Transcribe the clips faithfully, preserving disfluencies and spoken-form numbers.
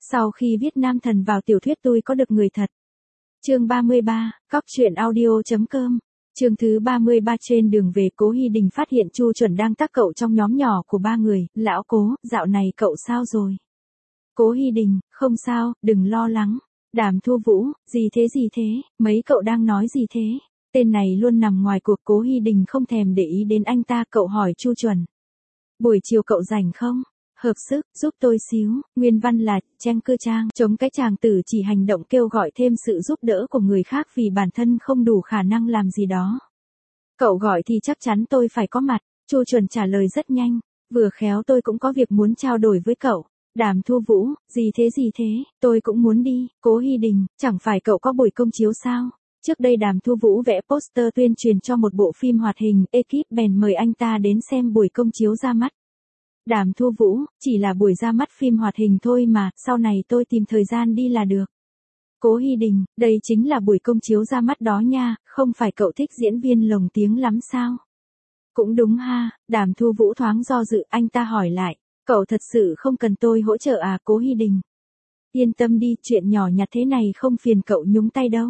Sau khi viết nam thần vào tiểu thuyết tôi có được người thật. Chương ba mươi ba, cóc truyện audio.com. Chương thứ ba mươi ba. Trên đường về, Cố Hi Đình phát hiện Chu Chuẩn đang tác cậu trong nhóm nhỏ của ba người. Lão Cố, dạo này cậu sao rồi? Cố Hi Đình, không sao, đừng lo lắng. Đàm Thu Vũ, gì thế gì thế, mấy cậu đang nói gì thế? Tên này luôn nằm ngoài cuộc. Cố Hi Đình không thèm để ý đến anh ta. Cậu hỏi Chu Chuẩn. Buổi chiều cậu rảnh không? Hợp sức, giúp tôi xíu. Nguyên văn là, Chen Cơ Trang, chống cái chàng tử chỉ hành động kêu gọi thêm sự giúp đỡ của người khác vì bản thân không đủ khả năng làm gì đó. Cậu gọi thì chắc chắn tôi phải có mặt. Chu Chuẩn trả lời rất nhanh. Vừa khéo tôi cũng có việc muốn trao đổi với cậu. Đàm Thu Vũ, gì thế gì thế, tôi cũng muốn đi. Cố Hi Đình, chẳng phải cậu có buổi công chiếu sao? Trước đây Đàm Thu Vũ vẽ poster tuyên truyền cho một bộ phim hoạt hình, ekip bèn mời anh ta đến xem buổi công chiếu ra mắt. Đàm Thu Vũ, chỉ là buổi ra mắt phim hoạt hình thôi mà, sau này tôi tìm thời gian đi là được. Cố Hi Đình, đây chính là buổi công chiếu ra mắt đó nha, không phải cậu thích diễn viên lồng tiếng lắm sao? Cũng đúng ha. Đàm Thu Vũ thoáng do dự, anh ta hỏi lại, cậu thật sự không cần tôi hỗ trợ à? Cố Hi Đình, yên tâm đi, chuyện nhỏ nhặt thế này không phiền cậu nhúng tay đâu.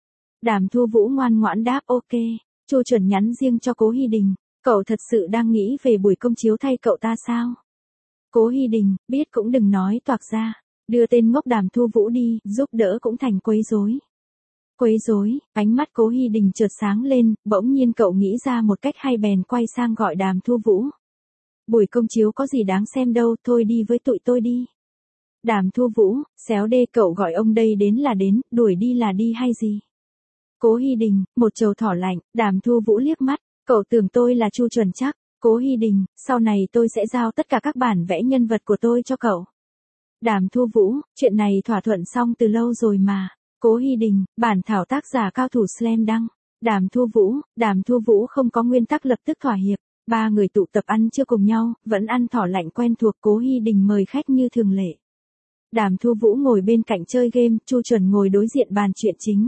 Đàm Thu Vũ ngoan ngoãn đáp ok. Chu Chuẩn nhắn riêng cho Cố Hi Đình, cậu thật sự đang nghĩ về buổi công chiếu thay cậu ta sao? Cố Hi Đình, biết cũng đừng nói toạc ra, đưa tên ngốc Đàm Thu Vũ đi, giúp đỡ cũng thành quấy rối. Quấy rối, ánh mắt Cố Hi Đình chợt sáng lên, bỗng nhiên cậu nghĩ ra một cách hay bèn quay sang gọi Đàm Thu Vũ. Buổi công chiếu có gì đáng xem đâu, thôi đi với tụi tôi đi. Đàm Thu Vũ, xéo đê, cậu gọi ông đây đến là đến, đuổi đi là đi hay gì? Cố Hi Đình, một trầu thỏ lạnh. Đàm Thu Vũ liếc mắt, cậu tưởng tôi là Chu Chuẩn chắc? Cố Hi Đình, sau này tôi sẽ giao tất cả các bản vẽ nhân vật của tôi cho cậu. Đàm Thu Vũ, chuyện này thỏa thuận xong từ lâu rồi mà. Cố Hi Đình, bản thảo tác giả cao thủ Slam Đăng. Đàm Thu Vũ, Đàm Thu Vũ không có nguyên tắc lập tức thỏa hiệp. Ba người tụ tập ăn trưa cùng nhau, vẫn ăn thỏ lạnh quen thuộc. Cố Hi Đình mời khách như thường lệ. Đàm Thu Vũ ngồi bên cạnh chơi game, Chu Chuẩn ngồi đối diện bàn chuyện chính.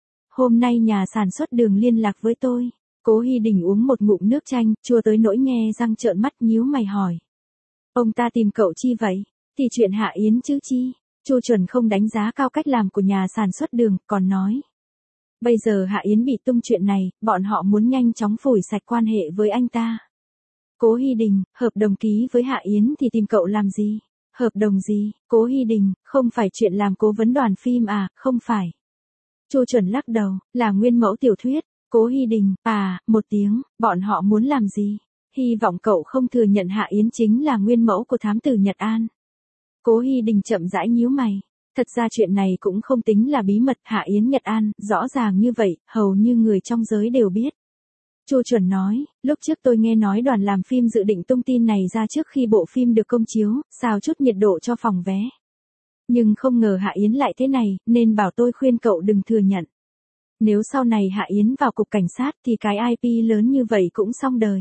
Hôm nay nhà sản xuất Đường liên lạc với tôi. Cố Hi Đình uống một ngụm nước chanh, chua tới nỗi nghe răng trợn mắt, nhíu mày hỏi. Ông ta tìm cậu chi vậy? Thì chuyện Hạ Yến chứ chi? Chu Chuẩn không đánh giá cao cách làm của nhà sản xuất Đường, còn nói. Bây giờ Hạ Yến bị tung chuyện này, bọn họ muốn nhanh chóng phủi sạch quan hệ với anh ta. Cố Hi Đình, hợp đồng ký với Hạ Yến thì tìm cậu làm gì? Hợp đồng gì? Cố Hi Đình, không phải chuyện làm cố vấn đoàn phim à? Không phải. Chu Chuẩn lắc đầu, là nguyên mẫu tiểu thuyết. Cố Hi Đình, à, một tiếng, bọn họ muốn làm gì? Hy vọng cậu không thừa nhận Hạ Yến chính là nguyên mẫu của thám tử Nhật An. Cố Hi Đình chậm rãi nhíu mày. Thật ra chuyện này cũng không tính là bí mật. Hạ Yến Nhật An, rõ ràng như vậy, hầu như người trong giới đều biết. Chu Chuẩn nói, lúc trước tôi nghe nói đoàn làm phim dự định tung tin này ra trước khi bộ phim được công chiếu, xào chút nhiệt độ cho phòng vé. Nhưng không ngờ Hạ Yến lại thế này, nên bảo tôi khuyên cậu đừng thừa nhận. Nếu sau này Hạ Yến vào cục cảnh sát thì cái i pê lớn như vậy cũng xong đời.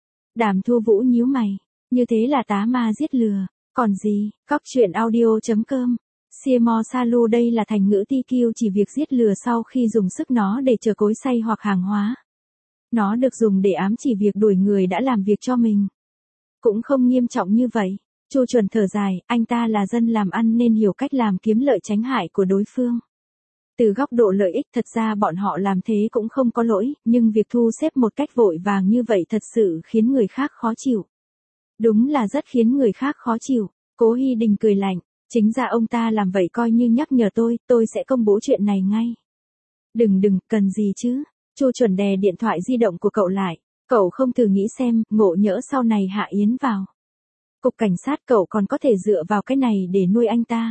Đàm Thu Vũ nhíu mày, như thế là tá ma giết lừa, còn gì? Cóc truyện audio.com. Siemo Salu, đây là thành ngữ ti kiu chỉ việc giết lừa sau khi dùng sức nó để chở cối xay hoặc hàng hóa. Nó được dùng để ám chỉ việc đuổi người đã làm việc cho mình. Cũng không nghiêm trọng như vậy. Chu Chuẩn thở dài, anh ta là dân làm ăn nên hiểu cách làm kiếm lợi tránh hại của đối phương. Từ góc độ lợi ích, thật ra bọn họ làm thế cũng không có lỗi, nhưng việc thu xếp một cách vội vàng như vậy thật sự khiến người khác khó chịu. Đúng là rất khiến người khác khó chịu. Cố Hi Đình cười lạnh, chính ra ông ta làm vậy coi như nhắc nhở tôi, tôi sẽ công bố chuyện này ngay. Đừng đừng, cần gì chứ? Chu Chuẩn đè điện thoại di động của cậu lại, cậu không thử nghĩ xem, ngộ nhỡ sau này Hạ Yến vào cục cảnh sát, cậu còn có thể dựa vào cái này để nuôi anh ta.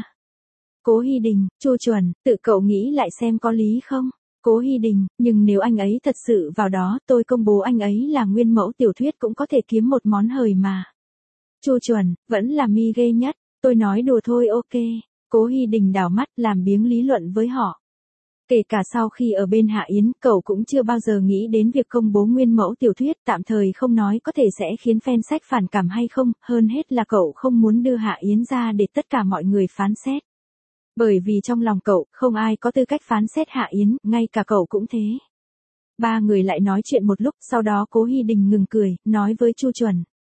Cố Hi Đình, Chu Chuẩn, tự cậu nghĩ lại xem có lý không? Cố Hi Đình, nhưng nếu anh ấy thật sự vào đó, tôi công bố anh ấy là nguyên mẫu tiểu thuyết cũng có thể kiếm một món hời mà. Chu Chuẩn, vẫn là mi ghê nhất, tôi nói đùa thôi ok. Cố Hi Đình đảo mắt làm biếng lý luận với họ. Kể cả sau khi ở bên Hạ Yến, cậu cũng chưa bao giờ nghĩ đến việc công bố nguyên mẫu tiểu thuyết, tạm thời không nói có thể sẽ khiến fan sách phản cảm hay không, hơn hết là cậu không muốn đưa Hạ Yến ra để tất cả mọi người phán xét. Bởi vì trong lòng cậu, không ai có tư cách phán xét Hạ Yến, ngay cả cậu cũng thế. Ba người lại nói chuyện một lúc, sau đó Cố Hi Đình ngừng cười, nói với Chu Chuẩn.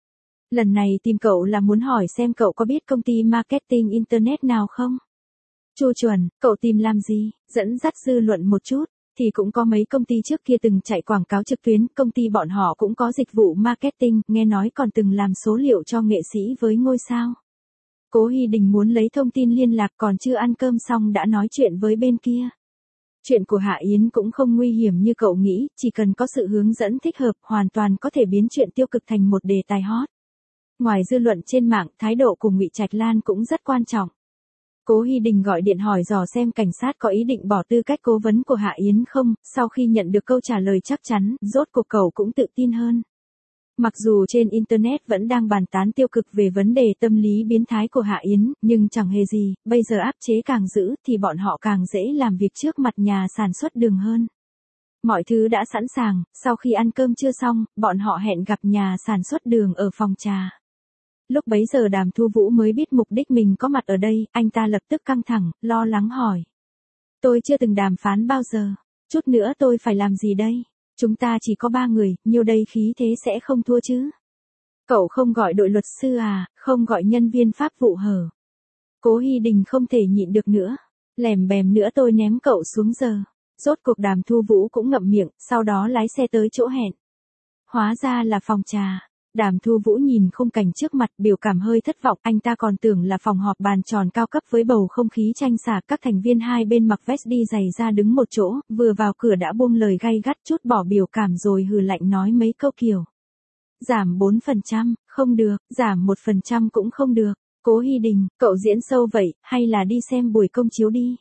Lần này tìm cậu là muốn hỏi xem cậu có biết công ty marketing internet nào không? Chu Chuẩn, cậu tìm làm gì? Dẫn dắt dư luận một chút, thì cũng có mấy công ty trước kia từng chạy quảng cáo trực tuyến, công ty bọn họ cũng có dịch vụ marketing, nghe nói còn từng làm số liệu cho nghệ sĩ với ngôi sao. Cố Hy Đình muốn lấy thông tin liên lạc, còn chưa ăn cơm xong đã nói chuyện với bên kia. Chuyện của Hạ Yến cũng không nguy hiểm như cậu nghĩ, chỉ cần có sự hướng dẫn thích hợp, hoàn toàn có thể biến chuyện tiêu cực thành một đề tài hot. Ngoài dư luận trên mạng, thái độ của Ngụy Trạch Lan cũng rất quan trọng. Cố Hy Đình gọi điện hỏi dò xem cảnh sát có ý định bỏ tư cách cố vấn của Hạ Yến không, sau khi nhận được câu trả lời chắc chắn, rốt cuộc cậu cũng tự tin hơn. Mặc dù trên Internet vẫn đang bàn tán tiêu cực về vấn đề tâm lý biến thái của Hạ Yến, nhưng chẳng hề gì, bây giờ áp chế càng dữ thì bọn họ càng dễ làm việc trước mặt nhà sản xuất đường hơn. Mọi thứ đã sẵn sàng, sau khi ăn cơm trưa xong, bọn họ hẹn gặp nhà sản xuất đường ở phòng trà. Lúc bấy giờ Đàm Thu Vũ mới biết mục đích mình có mặt ở đây, anh ta lập tức căng thẳng, lo lắng hỏi. Tôi chưa từng đàm phán bao giờ, chút nữa tôi phải làm gì đây? Chúng ta chỉ có ba người, nhiêu đây khí thế sẽ không thua chứ? Cậu không gọi đội luật sư à, không gọi nhân viên pháp vụ hở? Cố Hy Đình không thể nhịn được nữa, lèm bèm nữa tôi ném cậu xuống giờ. Rốt cuộc Đàm Thu Vũ cũng ngậm miệng, sau đó lái xe tới chỗ hẹn. Hóa ra là phòng trà. Đàm Thu Vũ nhìn khung cảnh trước mặt, biểu cảm hơi thất vọng, anh ta còn tưởng là phòng họp bàn tròn cao cấp với bầu không khí tranh xả, các thành viên hai bên mặc vest đi giày ra đứng một chỗ, vừa vào cửa đã buông lời gay gắt, chút bỏ biểu cảm rồi hừ lạnh nói mấy câu kiểu. Giảm bốn phần trăm, không được, giảm một phần trăm cũng không được. Cố Hy Đình, cậu diễn sâu vậy, hay là đi xem buổi công chiếu đi?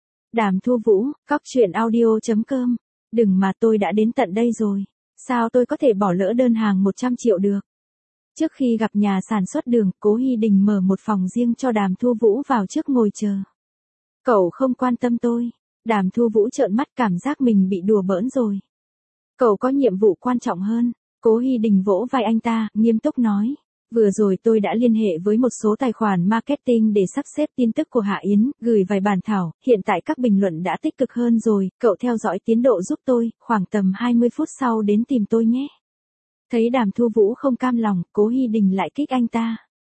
Đàm Thu Vũ, cóc truyện audio chấm com. Đừng mà tôi đã đến tận đây rồi. Sao tôi có thể bỏ lỡ đơn hàng một trăm triệu được? Trước khi gặp nhà sản xuất đường, Cố Hy Đình mở một phòng riêng cho Đàm Thu Vũ vào trước ngồi chờ. Cậu không quan tâm tôi. Đàm Thu Vũ trợn mắt, cảm giác mình bị đùa bỡn rồi. Cậu có nhiệm vụ quan trọng hơn. Cố Hy Đình vỗ vai anh ta, nghiêm túc nói. Vừa rồi tôi đã liên hệ với một số tài khoản marketing để sắp xếp tin tức của Hạ Yến, gửi vài bản thảo, hiện tại các bình luận đã tích cực hơn rồi, cậu theo dõi tiến độ giúp tôi, khoảng tầm hai mươi phút sau đến tìm tôi nhé. Thấy Đàm Thu Vũ không cam lòng, Cố Hy Đình lại kích anh ta.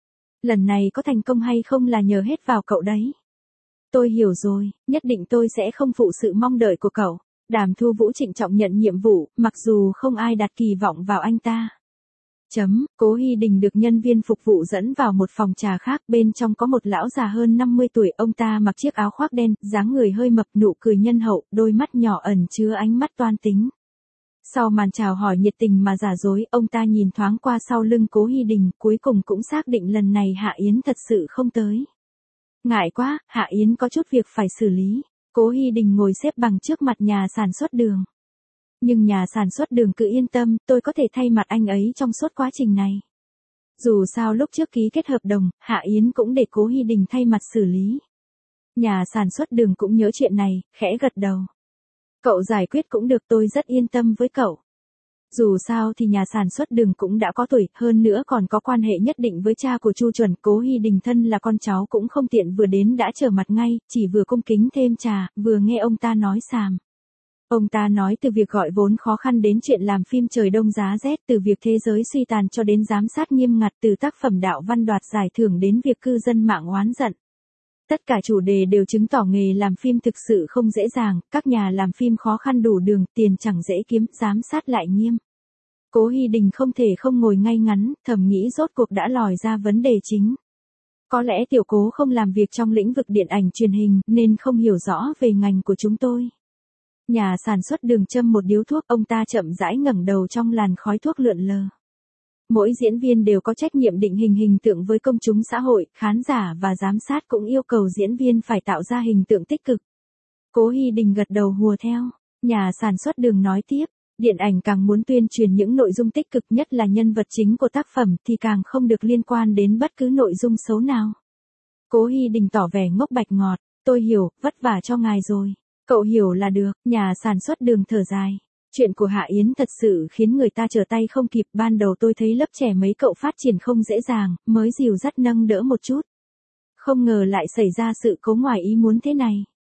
Lần này có thành công hay không là nhờ hết vào cậu đấy. Tôi hiểu rồi, nhất định tôi sẽ không phụ sự mong đợi của cậu. Đàm Thu Vũ trịnh trọng nhận nhiệm vụ, mặc dù không ai đặt kỳ vọng vào anh ta. Chấm, Cố Hy Đình được nhân viên phục vụ dẫn vào một phòng trà khác, bên trong có một lão già hơn năm mươi tuổi, ông ta mặc chiếc áo khoác đen, dáng người hơi mập, nụ cười nhân hậu, đôi mắt nhỏ ẩn chứa ánh mắt toan tính. Sau màn chào hỏi nhiệt tình mà giả dối, ông ta nhìn thoáng qua sau lưng Cố Hy Đình, cuối cùng cũng xác định lần này Hạ Yến thật sự không tới. Ngại quá, Hạ Yến có chút việc phải xử lý. Cố Hy Đình ngồi xếp bằng trước mặt nhà sản xuất đường. Nhưng nhà sản xuất đường cứ yên tâm, tôi có thể thay mặt anh ấy trong suốt quá trình này. Dù sao lúc trước ký kết hợp đồng, Hạ Yến cũng để Cố Hy Đình thay mặt xử lý. Nhà sản xuất đường cũng nhớ chuyện này, khẽ gật đầu. Cậu giải quyết cũng được, tôi rất yên tâm với cậu. Dù sao thì nhà sản xuất đường cũng đã có tuổi, hơn nữa còn có quan hệ nhất định với cha của Chu Chuẩn. Cố Hy Đình thân là con cháu cũng không tiện vừa đến đã trở mặt ngay, chỉ vừa cung kính thêm trà, vừa nghe ông ta nói xàm. Ông ta nói từ việc gọi vốn khó khăn đến chuyện làm phim Trời Đông Giá Rét, từ việc thế giới suy tàn cho đến giám sát nghiêm ngặt, từ tác phẩm đạo văn đoạt giải thưởng đến việc cư dân mạng oán giận. Tất cả chủ đề đều chứng tỏ nghề làm phim thực sự không dễ dàng, các nhà làm phim khó khăn đủ đường, tiền chẳng dễ kiếm, giám sát lại nghiêm. Cố Hy Đình không thể không ngồi ngay ngắn, thầm nghĩ rốt cuộc đã lòi ra vấn đề chính. Có lẽ tiểu Cố không làm việc trong lĩnh vực điện ảnh truyền hình, nên không hiểu rõ về ngành của chúng tôi. Nhà sản xuất đường châm một điếu thuốc, ông ta chậm rãi ngẩng đầu trong làn khói thuốc lượn lờ. Mỗi diễn viên đều có trách nhiệm định hình hình tượng với công chúng xã hội, khán giả và giám sát cũng yêu cầu diễn viên phải tạo ra hình tượng tích cực. Cố Hy Đình gật đầu hùa theo. Nhà sản xuất đường nói tiếp, điện ảnh càng muốn tuyên truyền những nội dung tích cực, nhất là nhân vật chính của tác phẩm thì càng không được liên quan đến bất cứ nội dung xấu nào. Cố Hy Đình tỏ vẻ ngốc bạch ngọt, tôi hiểu, vất vả cho ngài rồi. Cậu hiểu là được, nhà sản xuất đường thở dài. Chuyện của Hạ Yến thật sự khiến người ta trở tay không kịp, ban đầu tôi thấy lớp trẻ mấy cậu phát triển không dễ dàng, mới dìu dắt nâng đỡ một chút. Không ngờ lại xảy ra sự cố ngoài ý muốn thế này.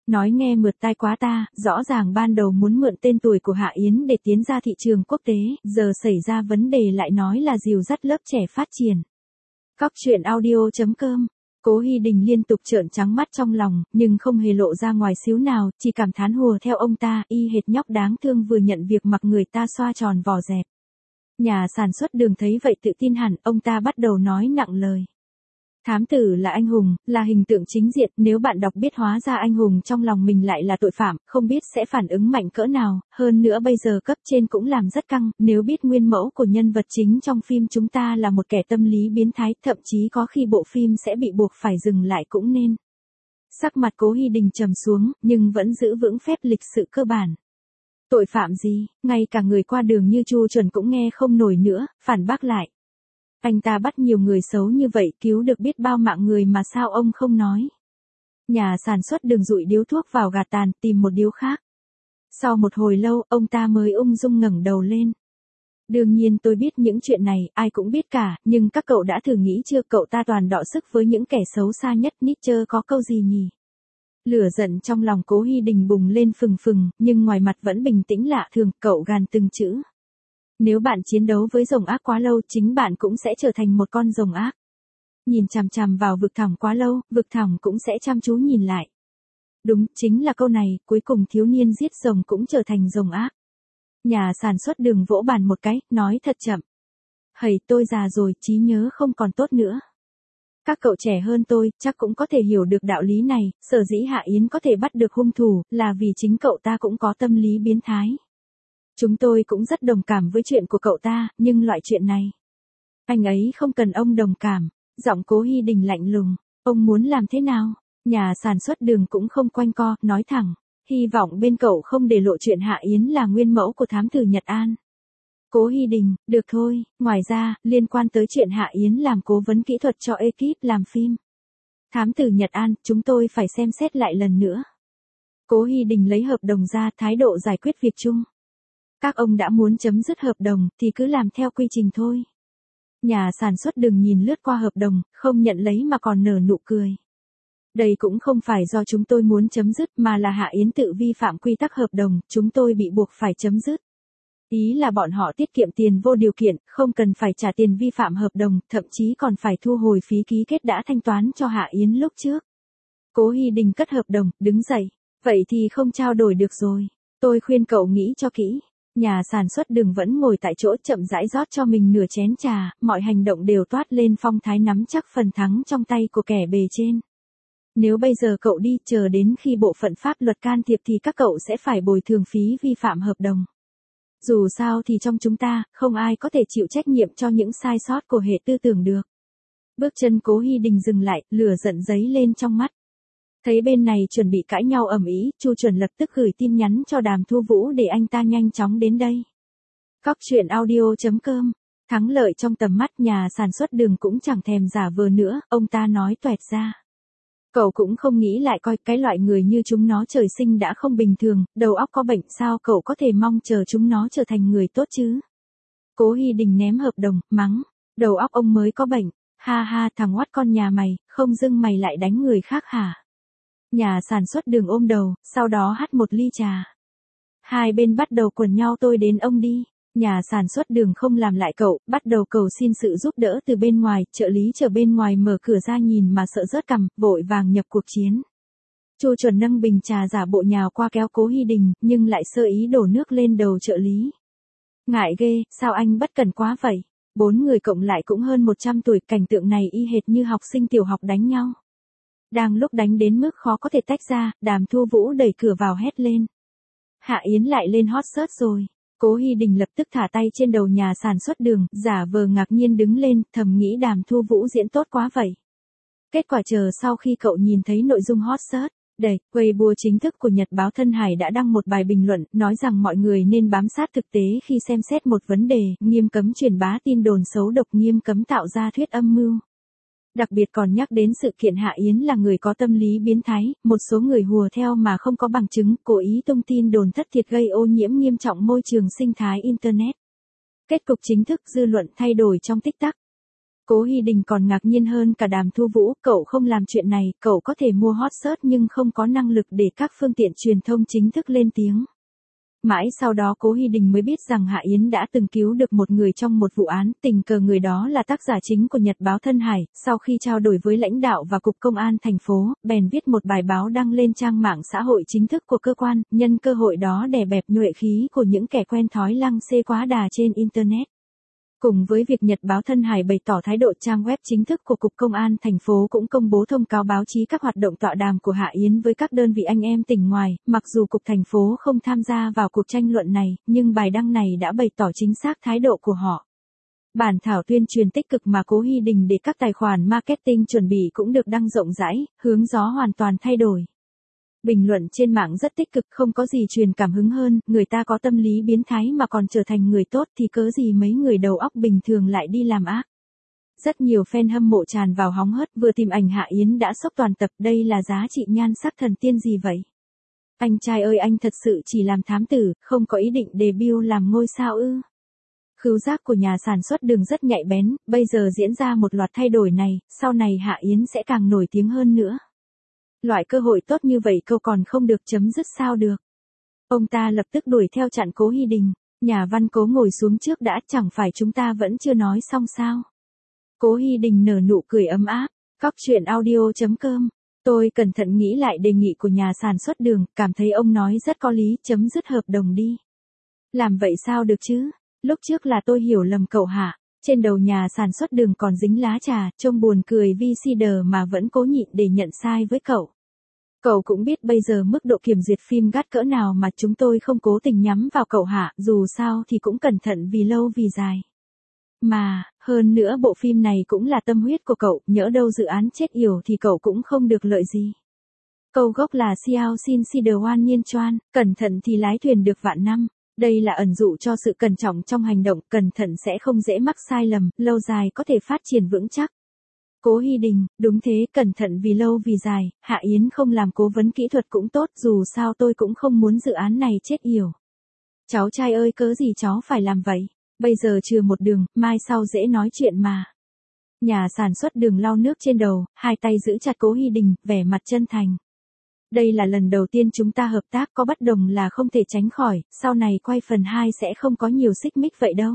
Nói nghe mượt tai quá ta, rõ ràng ban đầu muốn mượn tên tuổi của Hạ Yến để tiến ra thị trường quốc tế, giờ xảy ra vấn đề lại nói là dìu dắt lớp trẻ phát triển. Cóc truyện audio chấm com. Cố Hi Đình liên tục trợn trắng mắt trong lòng, nhưng không hề lộ ra ngoài xíu nào, chỉ cảm thán hùa theo ông ta, y hệt nhóc đáng thương vừa nhận việc mặc người ta xoa tròn vỏ dẹp. Nhà sản xuất Đường thấy vậy tự tin hẳn, ông ta bắt đầu nói nặng lời. Thám tử là anh hùng, là hình tượng chính diện, nếu bạn đọc biết hóa ra anh hùng trong lòng mình lại là tội phạm, không biết sẽ phản ứng mạnh cỡ nào, hơn nữa bây giờ cấp trên cũng làm rất căng, nếu biết nguyên mẫu của nhân vật chính trong phim chúng ta là một kẻ tâm lý biến thái, thậm chí có khi bộ phim sẽ bị buộc phải dừng lại cũng nên. Sắc mặt Cố Hi Đình trầm xuống, nhưng vẫn giữ vững phép lịch sự cơ bản. Tội phạm gì, ngay cả người qua đường như Chu Chuẩn cũng nghe không nổi nữa, phản bác lại. Anh ta bắt nhiều người xấu như vậy, cứu được biết bao mạng người mà sao ông không nói. Nhà sản xuất Đường dụi điếu thuốc vào gạt tàn, tìm một điếu khác. Sau một hồi lâu, ông ta mới ung dung ngẩng đầu lên. Đương nhiên tôi biết những chuyện này, ai cũng biết cả, nhưng các cậu đã thử nghĩ chưa, cậu ta toàn đọ sức với những kẻ xấu xa nhất, Nietzsche có câu gì nhỉ? Lửa giận trong lòng Cố Hi Đình bùng lên phừng phừng, nhưng ngoài mặt vẫn bình tĩnh lạ thường, cậu gàn từng chữ. Nếu bạn chiến đấu với rồng ác quá lâu, chính bạn cũng sẽ trở thành một con rồng ác. Nhìn chằm chằm vào vực thẳm quá lâu, vực thẳm cũng sẽ chăm chú nhìn lại. Đúng, chính là câu này, cuối cùng thiếu niên giết rồng cũng trở thành rồng ác. Nhà sản xuất Đường vỗ bàn một cái, nói thật chậm. Hầy, tôi già rồi, trí nhớ không còn tốt nữa. Các cậu trẻ hơn tôi, chắc cũng có thể hiểu được đạo lý này, sở dĩ Hạ Yến có thể bắt được hung thủ, là vì chính cậu ta cũng có tâm lý biến thái. Chúng tôi cũng rất đồng cảm với chuyện của cậu ta, nhưng loại chuyện này. Anh ấy không cần ông đồng cảm. Giọng Cố Hi Đình lạnh lùng. Ông muốn làm thế nào? Nhà sản xuất Đường cũng không quanh co, nói thẳng. Hy vọng bên cậu không để lộ chuyện Hạ Yến là nguyên mẫu của thám tử Nhật An. Cố Hi Đình, được thôi, ngoài ra, liên quan tới chuyện Hạ Yến làm cố vấn kỹ thuật cho ekip làm phim. Thám tử Nhật An, chúng tôi phải xem xét lại lần nữa. Cố Hi Đình lấy hợp đồng ra, thái độ giải quyết việc chung. Các ông đã muốn chấm dứt hợp đồng, thì cứ làm theo quy trình thôi. Nhà sản xuất Đường nhìn lướt qua hợp đồng, không nhận lấy mà còn nở nụ cười. Đây cũng không phải do chúng tôi muốn chấm dứt mà là Hạ Yến tự vi phạm quy tắc hợp đồng, chúng tôi bị buộc phải chấm dứt. Ý là bọn họ tiết kiệm tiền vô điều kiện, không cần phải trả tiền vi phạm hợp đồng, thậm chí còn phải thu hồi phí ký kết đã thanh toán cho Hạ Yến lúc trước. Cố Hi Đình cất hợp đồng, đứng dậy. Vậy thì không trao đổi được rồi. Tôi khuyên cậu nghĩ cho kỹ. Nhà sản xuất Đường vẫn ngồi tại chỗ chậm rãi rót cho mình nửa chén trà, mọi hành động đều toát lên phong thái nắm chắc phần thắng trong tay của kẻ bề trên. Nếu bây giờ cậu đi, chờ đến khi bộ phận pháp luật can thiệp thì các cậu sẽ phải bồi thường phí vi phạm hợp đồng. Dù sao thì trong chúng ta, không ai có thể chịu trách nhiệm cho những sai sót của hệ tư tưởng được. Bước chân Cố Hi Đình dừng lại, lửa giận dấy lên trong mắt. Thấy bên này chuẩn bị cãi nhau ầm ĩ, Chu Chuẩn lập tức gửi tin nhắn cho Đàm Thu Vũ để anh ta nhanh chóng đến đây. Cóc truyện audio chấm com. Thắng lợi trong tầm mắt nhà sản xuất Đường cũng chẳng thèm giả vờ nữa, ông ta nói toẹt ra. Cậu cũng không nghĩ lại coi, cái loại người như chúng nó trời sinh đã không bình thường, đầu óc có bệnh, sao cậu có thể mong chờ chúng nó trở thành người tốt chứ? Cố Hi Đình ném hợp đồng, mắng. Đầu óc ông mới có bệnh. Ha ha, thằng oắt con nhà mày, không dưng mày lại đánh người khác hả? Nhà sản xuất Đường ôm đầu, sau đó hắt một ly trà. Hai bên bắt đầu quần nhau, tôi đến ông đi. Nhà sản xuất Đường không làm lại cậu, bắt đầu cầu xin sự giúp đỡ từ bên ngoài, trợ lý chờ bên ngoài mở cửa ra nhìn mà sợ rớt cằm, vội vàng nhập cuộc chiến. Chu Chuẩn nâng bình trà giả bộ nhào qua kéo Cố Hi Đình, nhưng lại sơ ý đổ nước lên đầu trợ lý. Ngại ghê, sao anh bất cần quá vậy? Bốn người cộng lại cũng hơn một trăm tuổi, cảnh tượng này y hệt như học sinh tiểu học đánh nhau. Đang lúc đánh đến mức khó có thể tách ra, Đàm Thu Vũ đẩy cửa vào hét lên. Hạ Yến lại lên hot search rồi. Cố Hi Đình lập tức thả tay trên đầu nhà sản xuất Đường, giả vờ ngạc nhiên đứng lên, thầm nghĩ Đàm Thu Vũ diễn tốt quá vậy. Kết quả chờ sau khi cậu nhìn thấy nội dung hot search, đây, Weibo chính thức của Nhật báo Thân Hải đã đăng một bài bình luận, nói rằng mọi người nên bám sát thực tế khi xem xét một vấn đề, nghiêm cấm truyền bá tin đồn xấu độc, nghiêm cấm tạo ra thuyết âm mưu. Đặc biệt còn nhắc đến sự kiện Hạ Yến là người có tâm lý biến thái, một số người hùa theo mà không có bằng chứng, cố ý tung tin đồn thất thiệt gây ô nhiễm nghiêm trọng môi trường sinh thái Internet. Kết cục chính thức, dư luận thay đổi trong tích tắc. Cố Hy Đình còn ngạc nhiên hơn cả Đàm Thu Vũ, cậu không làm chuyện này, cậu có thể mua hot search nhưng không có năng lực để các phương tiện truyền thông chính thức lên tiếng. Mãi sau đó Cố Hy Đình mới biết rằng Hạ Yến đã từng cứu được một người trong một vụ án, tình cờ người đó là tác giả chính của Nhật báo Thân Hải, sau khi trao đổi với lãnh đạo và Cục Công an thành phố, bèn viết một bài báo đăng lên trang mạng xã hội chính thức của cơ quan, nhân cơ hội đó đè bẹp nhuệ khí của những kẻ quen thói lăng xê quá đà trên Internet. Cùng với việc Nhật báo Thân Hải bày tỏ thái độ, trang web chính thức của Cục Công an thành phố cũng công bố thông cáo báo chí các hoạt động tọa đàm của Hạ Yến với các đơn vị anh em tỉnh ngoài, mặc dù Cục thành phố không tham gia vào cuộc tranh luận này, nhưng bài đăng này đã bày tỏ chính xác thái độ của họ. Bản thảo tuyên truyền tích cực mà Cố Hy Đình để các tài khoản marketing chuẩn bị cũng được đăng rộng rãi, hướng gió hoàn toàn thay đổi. Bình luận trên mạng rất tích cực, không có gì truyền cảm hứng hơn, người ta có tâm lý biến thái mà còn trở thành người tốt thì cớ gì mấy người đầu óc bình thường lại đi làm ác. Rất nhiều fan hâm mộ tràn vào hóng hớt, vừa tìm ảnh Hạ Yến đã sốc toàn tập, đây là giá trị nhan sắc thần tiên gì vậy? Anh trai ơi, anh thật sự chỉ làm thám tử, không có ý định debut làm ngôi sao ư? Khứu giác của nhà sản xuất Đường rất nhạy bén, bây giờ diễn ra một loạt thay đổi này, sau này Hạ Yến sẽ càng nổi tiếng hơn nữa. Loại cơ hội tốt như vậy câu còn không được chấm dứt sao được. Ông ta lập tức đuổi theo chặn Cố Hy Đình. Nhà văn Cố ngồi xuống trước đã, chẳng phải chúng ta vẫn chưa nói xong sao? Cố Hy Đình nở nụ cười ấm áp. Cóc truyện audio chấm com. Tôi cẩn thận nghĩ lại đề nghị của nhà sản xuất Đường, cảm thấy ông nói rất có lý, chấm dứt hợp đồng đi. Làm vậy sao được chứ? Lúc trước là tôi hiểu lầm cậu hả? Trên đầu nhà sản xuất Đường còn dính lá trà, trông buồn cười vi si đờ mà vẫn cố nhịn để nhận sai với cậu. Cậu cũng biết bây giờ mức độ kiểm duyệt phim gắt cỡ nào mà chúng tôi không cố tình nhắm vào cậu hả, dù sao thì cũng cẩn thận vì lâu vì dài. Mà, hơn nữa bộ phim này cũng là tâm huyết của cậu, nhỡ đâu dự án chết yểu thì cậu cũng không được lợi gì. Câu gốc là Xiao Xin Si De Wan Nhiên Choan, cẩn thận thì lái thuyền được vạn năm. Đây là ẩn dụ cho sự cẩn trọng trong hành động, cẩn thận sẽ không dễ mắc sai lầm, lâu dài có thể phát triển vững chắc. Cố Hy Đình, đúng thế, cẩn thận vì lâu vì dài, Hạ Yến không làm cố vấn kỹ thuật cũng tốt, dù sao tôi cũng không muốn dự án này chết yểu. Cháu trai ơi, cớ gì cháu phải làm vậy? Bây giờ trừ một Đường, mai sau dễ nói chuyện mà. Nhà sản xuất Đường lau nước trên đầu, hai tay giữ chặt Cố Hy Đình, vẻ mặt chân thành. Đây là lần đầu tiên chúng ta hợp tác, có bất đồng là không thể tránh khỏi, sau này quay phần hai sẽ không có nhiều xích mích vậy đâu.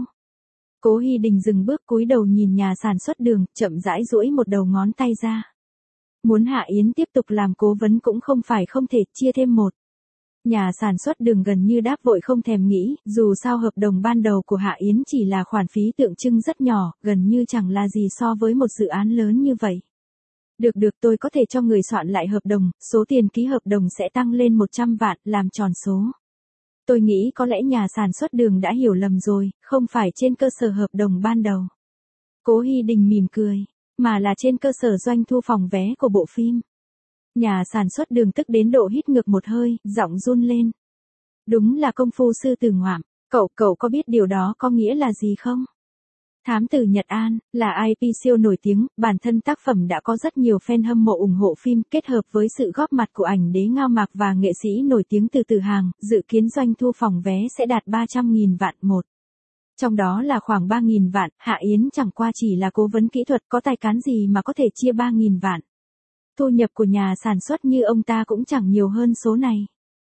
Cố Hy Đình dừng bước cúi đầu nhìn nhà sản xuất Đường, chậm rãi duỗi một đầu ngón tay ra. Muốn Hạ Yến tiếp tục làm cố vấn cũng không phải không thể, chia thêm một. Nhà sản xuất Đường gần như đáp vội không thèm nghĩ, dù sao hợp đồng ban đầu của Hạ Yến chỉ là khoản phí tượng trưng rất nhỏ, gần như chẳng là gì so với một dự án lớn như vậy. Được được, tôi có thể cho người soạn lại hợp đồng, số tiền ký hợp đồng sẽ tăng lên một trăm vạn, làm tròn số. Tôi nghĩ có lẽ nhà sản xuất Đường đã hiểu lầm rồi, không phải trên cơ sở hợp đồng ban đầu. Cố Hy Đình mỉm cười, mà là trên cơ sở doanh thu phòng vé của bộ phim. Nhà sản xuất Đường tức đến độ hít ngược một hơi, giọng run lên. Đúng là công phu sư tử ngoạm, cậu, cậu có biết điều đó có nghĩa là gì không? Thám tử Nhật An, là i pê siêu nổi tiếng, bản thân tác phẩm đã có rất nhiều fan hâm mộ ủng hộ phim, kết hợp với sự góp mặt của ảnh đế Ngao Mạc và nghệ sĩ nổi tiếng từ Từ Hàng, dự kiến doanh thu phòng vé sẽ đạt ba trăm nghìn vạn một. Trong đó là khoảng ba nghìn vạn, Hạ Yến chẳng qua chỉ là cố vấn kỹ thuật, có tài cán gì mà có thể chia ba nghìn vạn. Thu nhập của nhà sản xuất như ông ta cũng chẳng nhiều hơn số này.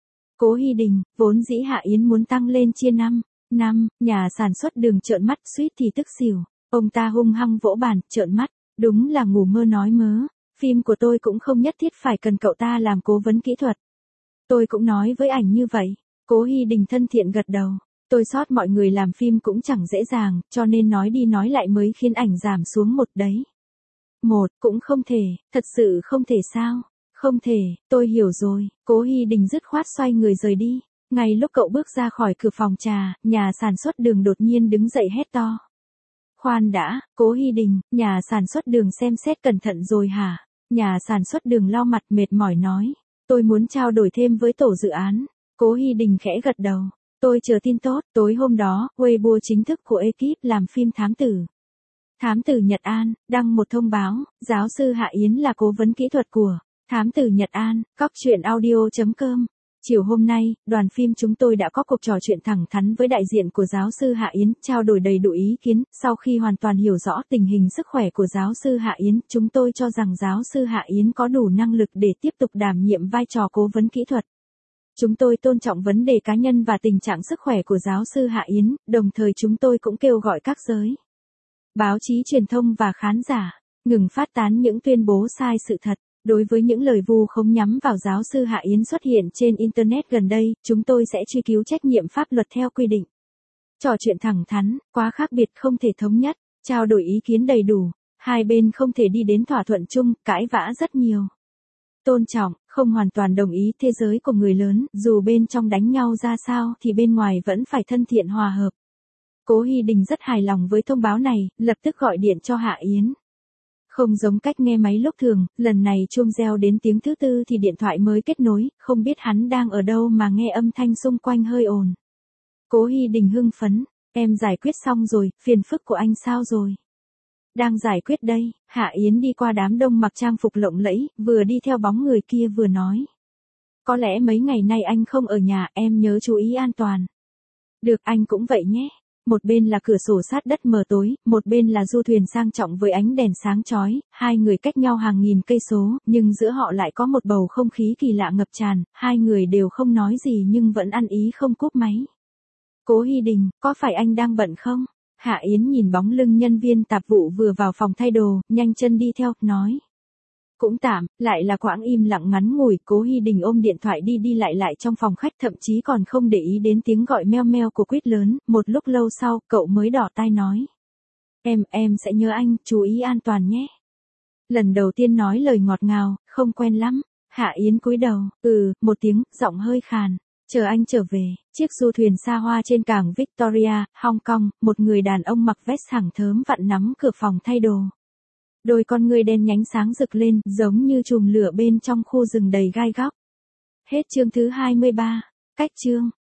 Cố Hy Đình, vốn dĩ Hạ Yến muốn tăng lên chia năm. Năm, nhà sản xuất Đường trợn mắt suýt thì tức xỉu. Ông ta hung hăng vỗ bàn, trợn mắt, đúng là ngủ mơ nói mớ. Phim của tôi cũng không nhất thiết phải cần cậu ta làm cố vấn kỹ thuật. Tôi cũng nói với ảnh như vậy. Cố Hy Đình thân thiện gật đầu. Tôi sót mọi người làm phim cũng chẳng dễ dàng, cho nên nói đi nói lại mới khiến ảnh giảm xuống một đấy. Một, cũng không thể, thật sự không thể sao? Không thể, tôi hiểu rồi. Cố Hy Đình dứt khoát xoay người rời đi. Ngay lúc cậu bước ra khỏi cửa phòng trà, nhà sản xuất Đường đột nhiên đứng dậy hét to. Khoan đã, Cố Hy Đình, nhà sản xuất Đường xem xét cẩn thận rồi hả? Nhà sản xuất Đường lau mặt mệt mỏi nói. Tôi muốn trao đổi thêm với tổ dự án. Cố Hy Đình khẽ gật đầu. Tôi chờ tin tốt. Tối hôm đó, Weibo chính thức của ekip làm phim Thám Tử. Thám Tử Nhật An, đăng một thông báo, giáo sư Hạ Yến là cố vấn kỹ thuật của Thám Tử Nhật An, cóc truyện audio chấm com. Chiều hôm nay, đoàn phim chúng tôi đã có cuộc trò chuyện thẳng thắn với đại diện của giáo sư Hạ Yến, trao đổi đầy đủ ý kiến. Sau khi hoàn toàn hiểu rõ tình hình sức khỏe của giáo sư Hạ Yến, chúng tôi cho rằng giáo sư Hạ Yến có đủ năng lực để tiếp tục đảm nhiệm vai trò cố vấn kỹ thuật. Chúng tôi tôn trọng vấn đề cá nhân và tình trạng sức khỏe của giáo sư Hạ Yến, đồng thời chúng tôi cũng kêu gọi các giới báo chí truyền thông và khán giả ngừng phát tán những tuyên bố sai sự thật. Đối với những lời vu khống nhắm vào giáo sư Hạ Yến xuất hiện trên Internet gần đây, chúng tôi sẽ truy cứu trách nhiệm pháp luật theo quy định. Trò chuyện thẳng thắn, quá khác biệt không thể thống nhất, trao đổi ý kiến đầy đủ, hai bên không thể đi đến thỏa thuận chung, cãi vã rất nhiều. Tôn trọng, không hoàn toàn đồng ý thế giới của người lớn, dù bên trong đánh nhau ra sao thì bên ngoài vẫn phải thân thiện hòa hợp. Cố Hi Đình rất hài lòng với thông báo này, lập tức gọi điện cho Hạ Yến. Không giống cách nghe máy lúc thường, lần này chuông reo đến tiếng thứ tư thì điện thoại mới kết nối, không biết hắn đang ở đâu mà nghe âm thanh xung quanh hơi ồn. Cố Hi Đình hưng phấn, em giải quyết xong rồi, phiền phức của anh sao rồi? Đang giải quyết đây. Hạ Yến đi qua đám đông mặc trang phục lộng lẫy, vừa đi theo bóng người kia vừa nói. Có lẽ mấy ngày nay anh không ở nhà, em nhớ chú ý an toàn. Được, anh cũng vậy nhé. Một bên là cửa sổ sát đất mờ tối, một bên là du thuyền sang trọng với ánh đèn sáng chói, hai người cách nhau hàng nghìn cây số, nhưng giữa họ lại có một bầu không khí kỳ lạ ngập tràn, hai người đều không nói gì nhưng vẫn ăn ý không cúp máy. Cố Hi Đình, có phải anh đang bận không? Hạ Yến nhìn bóng lưng nhân viên tạp vụ vừa vào phòng thay đồ, nhanh chân đi theo, nói. Cũng tạm, lại là quãng im lặng ngắn ngủi. Cố Hi Đình ôm điện thoại đi đi lại lại trong phòng khách, thậm chí còn không để ý đến tiếng gọi meo meo của Quýt lớn. Một lúc lâu sau, cậu mới đỏ tai nói. Em, em sẽ nhớ anh, chú ý an toàn nhé. Lần đầu tiên nói lời ngọt ngào, không quen lắm. Hạ Yến cúi đầu, ừ, một tiếng, giọng hơi khàn. Chờ anh trở về. Chiếc du thuyền xa hoa trên cảng Victoria, Hong Kong, một người đàn ông mặc vest hàng thớm vặn nắm cửa phòng thay đồ. Đôi con ngươi đen nhánh sáng rực lên, giống như chùm lửa bên trong khu rừng đầy gai góc. Hết chương thứ hai mươi ba. Cách chương.